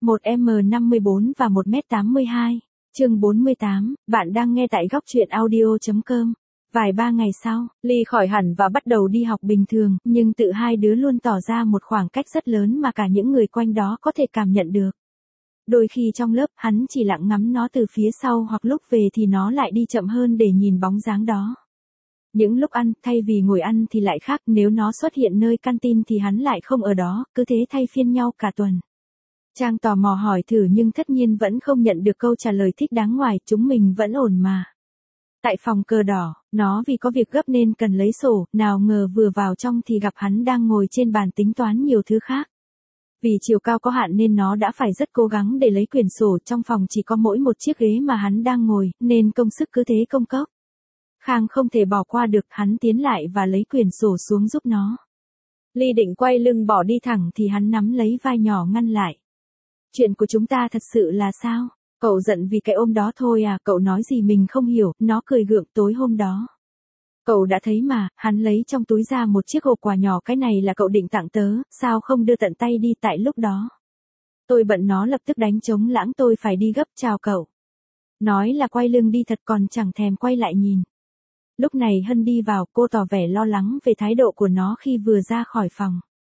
1m54 và 1m82. Chương 48, bạn đang nghe tại góc truyện audio.com. Vài ba ngày sau, Ly khỏi hẳn và bắt đầu đi học bình thường, nhưng tự hai đứa luôn tỏ ra một khoảng cách rất lớn mà cả những người quanh đó có thể cảm nhận được. Đôi khi trong lớp, hắn chỉ lặng ngắm nó từ phía sau hoặc lúc về thì nó lại đi chậm hơn để nhìn bóng dáng đó. Những lúc ăn, thay vì ngồi ăn thì lại khác, nếu nó xuất hiện nơi canteen thì hắn lại không ở đó, cứ thế thay phiên nhau cả tuần. Trang tò mò hỏi thử nhưng tất nhiên vẫn không nhận được câu trả lời thích đáng ngoài, chúng mình vẫn ổn mà. Tại phòng cờ đỏ, nó vì có việc gấp nên cần lấy sổ, nào ngờ vừa vào trong thì gặp hắn đang ngồi trên bàn tính toán nhiều thứ khác. Vì chiều cao có hạn nên nó đã phải rất cố gắng để lấy quyển sổ, trong phòng chỉ có mỗi một chiếc ghế mà hắn đang ngồi, nên công sức cứ thế công cốc. Khang không thể bỏ qua được, hắn tiến lại và lấy quyển sổ xuống giúp nó. Ly định quay lưng bỏ đi thẳng thì hắn nắm lấy vai nhỏ ngăn lại. Chuyện của chúng ta thật sự là sao? Cậu giận vì cái ôm đó thôi à? Cậu nói gì mình không hiểu, nó cười gượng. Tối hôm đó. Cậu đã thấy mà, hắn lấy trong túi ra một chiếc hộp quà nhỏ, cái này là cậu định tặng tớ, sao không đưa tận tay đi? Tại lúc đó tôi bận, nó lập tức đánh trống lãng, tôi phải đi gấp. Chào cậu. Nói là quay lưng đi thật còn chẳng thèm quay lại nhìn. Lúc này Hân đi vào, cô tỏ vẻ lo lắng về thái độ của nó khi vừa ra khỏi phòng.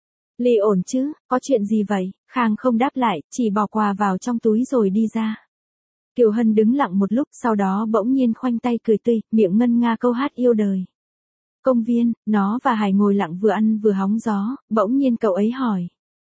Ly ổn chứ, có chuyện gì vậy? Khang không đáp lại, chỉ bỏ quà vào trong túi rồi đi ra. Kiều Hân đứng lặng một lúc, sau đó bỗng nhiên khoanh tay cười tươi, miệng ngân nga câu hát yêu đời. Công viên, nó và Hải ngồi lặng vừa ăn vừa hóng gió, bỗng nhiên cậu ấy hỏi.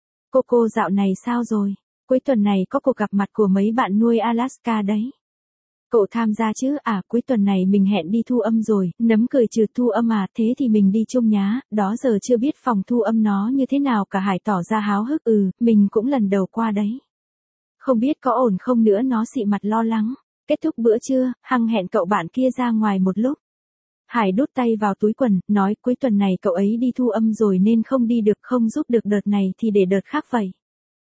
Cô dạo này sao rồi? Cuối tuần này có cuộc gặp mặt của mấy bạn nuôi Alaska đấy. Cậu tham gia chứ? À, cuối tuần này mình hẹn đi thu âm rồi. Nấm cười trừ. Thu âm à? Thế thì mình đi chung nhá. Đó giờ chưa biết phòng thu âm nó như thế nào cả. Hải tỏ ra háo hức. Mình cũng lần đầu qua đấy. Không biết có ổn không nữa, nó xị mặt lo lắng. Kết thúc bữa trưa, Hằng hẹn cậu bạn kia ra ngoài một lúc. Hải đút tay vào túi quần, nói cuối tuần này cậu ấy đi thu âm rồi nên không đi được, không giúp được đợt này thì để đợt khác vậy.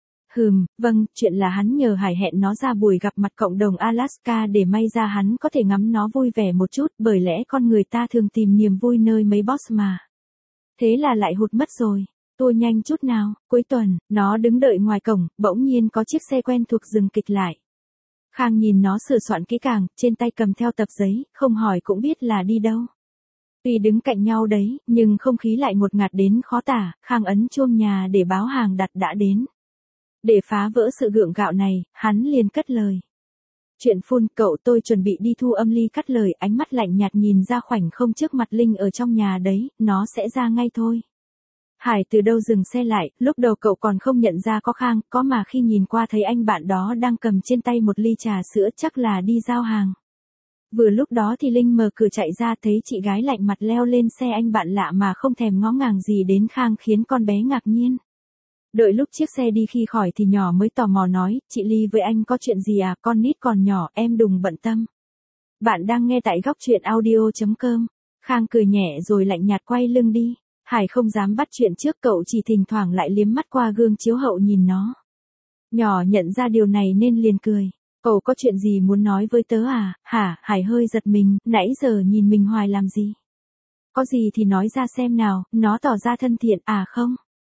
Vâng, chuyện là hắn nhờ Hải hẹn nó ra buổi gặp mặt cộng đồng Alaska để may ra hắn có thể ngắm nó vui vẻ một chút, bởi lẽ con người ta thường tìm niềm vui nơi mấy boss mà. Thế là lại hụt mất rồi. Tua nhanh chút nào. Cuối tuần, nó đứng đợi ngoài cổng, bỗng nhiên có chiếc xe quen thuộc dừng kịch lại. Khang nhìn nó sửa soạn kỹ càng, trên tay cầm theo tập giấy, không hỏi cũng biết là đi đâu. Tuy đứng cạnh nhau đấy, nhưng không khí lại ngột ngạt đến khó tả. Khang ấn chuông nhà để báo hàng đặt đã đến. Để phá vỡ sự gượng gạo này, hắn liền cất lời. Chuyện phun, cậu tôi chuẩn bị đi thu âm. Ly cắt lời, ánh mắt lạnh nhạt nhìn ra khoảnh không trước mặt Linh ở trong nhà đấy, nó sẽ ra ngay thôi. Hải từ đâu dừng xe lại, lúc đầu cậu còn không nhận ra có Khang, có mà khi nhìn qua thấy anh bạn đó đang cầm trên tay một ly trà sữa, chắc là đi giao hàng. Vừa lúc đó thì Linh mở cửa chạy ra, thấy chị gái lạnh mặt leo lên xe anh bạn lạ mà không thèm ngó ngàng gì đến Khang, khiến con bé ngạc nhiên. Đợi lúc chiếc xe đi khi khỏi thì nhỏ mới tò mò nói, chị Ly với anh có chuyện gì à? Con nít còn nhỏ, em đừng bận tâm. Bạn đang nghe tại góc truyện audio.com. Khang cười nhẹ rồi lạnh nhạt quay lưng đi. Hải không dám bắt chuyện trước, cậu chỉ thỉnh thoảng lại liếm mắt qua gương chiếu hậu nhìn nó. Nhỏ nhận ra điều này nên liền cười. Cậu có chuyện gì muốn nói với tớ à? Hả? Hải hơi giật mình, nãy giờ nhìn mình hoài làm gì? Có gì thì nói ra xem nào, nó tỏ ra thân thiện. À không.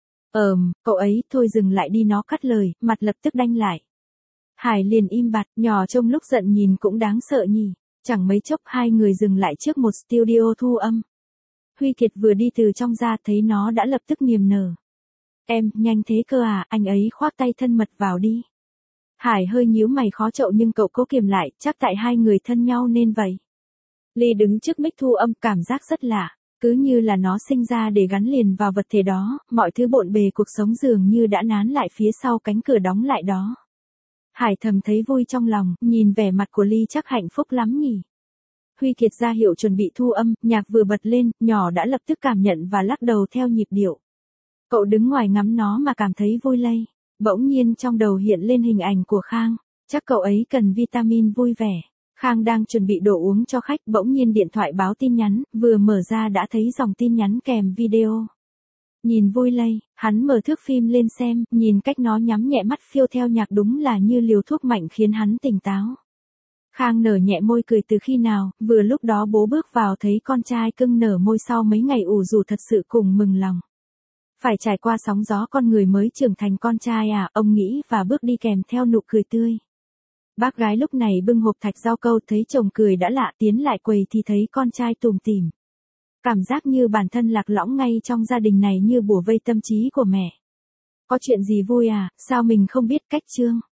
Cậu ấy, thôi dừng lại đi, nó cắt lời, mặt lập tức đanh lại. Hải liền im bặt, nhỏ trông lúc giận nhìn cũng đáng sợ nhỉ. Chẳng mấy chốc hai người dừng lại trước một studio thu âm. Huy Kiệt vừa đi từ trong ra thấy nó đã lập tức niềm nở. Em, nhanh thế cơ à? Anh ấy khoác tay thân mật vào đi. Hải hơi nhíu mày khó chịu nhưng cậu cố kiềm lại, chắc tại hai người thân nhau nên vậy. Ly đứng trước mic thu âm, cảm giác rất lạ. Cứ như là nó sinh ra để gắn liền vào vật thể đó, mọi thứ bộn bề cuộc sống dường như đã nán lại phía sau cánh cửa đóng lại đó. Hải thầm thấy vui trong lòng, nhìn vẻ mặt của Ly chắc hạnh phúc lắm nhỉ. Huy Kiệt ra hiệu chuẩn bị thu âm, nhạc vừa bật lên, nhỏ đã lập tức cảm nhận và lắc đầu theo nhịp điệu. Cậu đứng ngoài ngắm nó mà cảm thấy vui lây. Bỗng nhiên trong đầu hiện lên hình ảnh của Khang, chắc cậu ấy cần vitamin vui vẻ. Khang đang chuẩn bị đồ uống cho khách, bỗng nhiên điện thoại báo tin nhắn, vừa mở ra đã thấy dòng tin nhắn kèm video. Nhìn vui lây, hắn mở thước phim lên xem, nhìn cách nó nhắm nhẹ mắt phiêu theo nhạc đúng là như liều thuốc mạnh khiến hắn tỉnh táo. Khang nở nhẹ môi cười, từ khi nào, vừa lúc đó bố bước vào thấy con trai cưng nở môi sau mấy ngày ủ rũ thật sự cùng mừng lòng. Phải trải qua sóng gió con người mới trưởng thành con trai à, ông nghĩ và bước đi kèm theo nụ cười tươi. Bác gái lúc này bưng hộp thạch rau câu thấy chồng cười đã lạ tiến lại quầy thì thấy con trai tủm tỉm. Cảm giác như bản thân lạc lõng ngay trong gia đình này như bủa vây tâm trí của mẹ. Có chuyện gì vui à, sao mình không biết cách Trương?